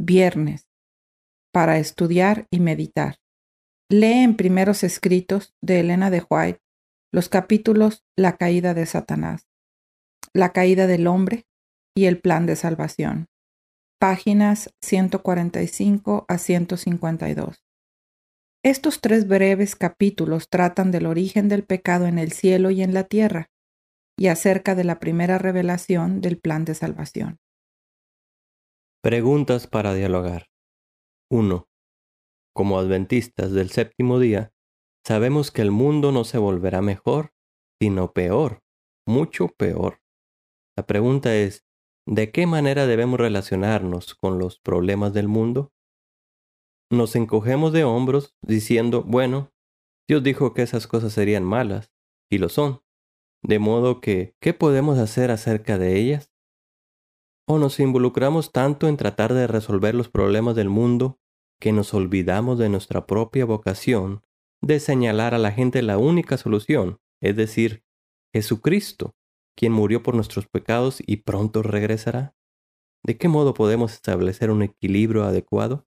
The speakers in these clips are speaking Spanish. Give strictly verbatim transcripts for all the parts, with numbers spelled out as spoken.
viernes, para estudiar y meditar. Lee en Primeros Escritos de Elena de White los capítulos La caída de Satanás, La caída del hombre y el plan de salvación, páginas ciento cuarenta y cinco a ciento cincuenta y dos. Estos tres breves capítulos tratan del origen del pecado en el cielo y en la tierra, y acerca de la primera revelación del plan de salvación. Preguntas para dialogar. uno. Como adventistas del séptimo día, sabemos que el mundo no se volverá mejor, sino peor, mucho peor. La pregunta es, ¿de qué manera debemos relacionarnos con los problemas del mundo? Nos encogemos de hombros diciendo, bueno, Dios dijo que esas cosas serían malas, y lo son. De modo que, ¿qué podemos hacer acerca de ellas? ¿O nos involucramos tanto en tratar de resolver los problemas del mundo que nos olvidamos de nuestra propia vocación de señalar a la gente la única solución, es decir, Jesucristo, quien murió por nuestros pecados y pronto regresará? ¿De qué modo podemos establecer un equilibrio adecuado?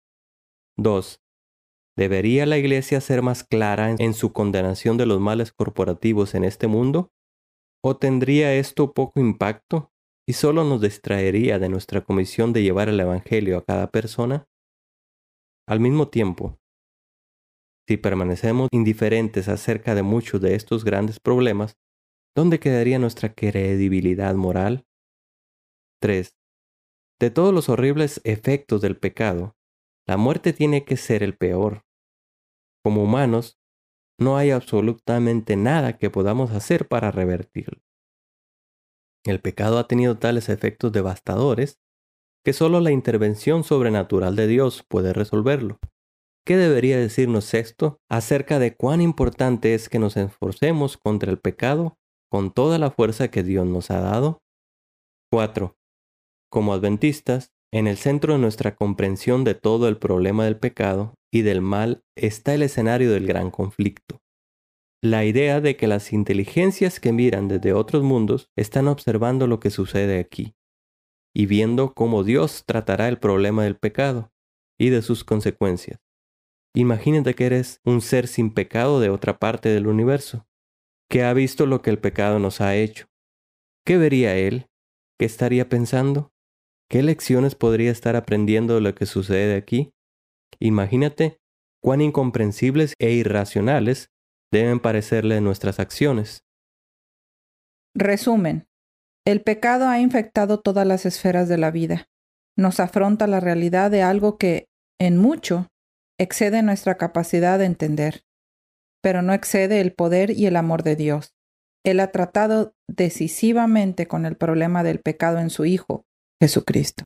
dos. ¿Debería la Iglesia ser más clara en su condenación de los males corporativos en este mundo? ¿O tendría esto poco impacto y solo nos distraería de nuestra comisión de llevar el Evangelio a cada persona? Al mismo tiempo, si permanecemos indiferentes acerca de muchos de estos grandes problemas, ¿dónde quedaría nuestra credibilidad moral? tres. De todos los horribles efectos del pecado, la muerte tiene que ser el peor. Como humanos, no hay absolutamente nada que podamos hacer para revertirlo. El pecado ha tenido tales efectos devastadores que solo la intervención sobrenatural de Dios puede resolverlo. ¿Qué debería decirnos esto acerca de cuán importante es que nos esforcemos contra el pecado con toda la fuerza que Dios nos ha dado? cuatro. Como adventistas, en el centro de nuestra comprensión de todo el problema del pecado y del mal está el escenario del gran conflicto. La idea de que las inteligencias que miran desde otros mundos están observando lo que sucede aquí y viendo cómo Dios tratará el problema del pecado y de sus consecuencias. Imagínate que eres un ser sin pecado de otra parte del universo, que ha visto lo que el pecado nos ha hecho. ¿Qué vería él? ¿Qué estaría pensando? ¿Qué lecciones podría estar aprendiendo de lo que sucede aquí? Imagínate cuán incomprensibles e irracionales deben parecerle nuestras acciones. Resumen. El pecado ha infectado todas las esferas de la vida. Nos afronta la realidad de algo que, en mucho, excede nuestra capacidad de entender, pero no excede el poder y el amor de Dios. Él ha tratado decisivamente con el problema del pecado en su Hijo, Jesucristo.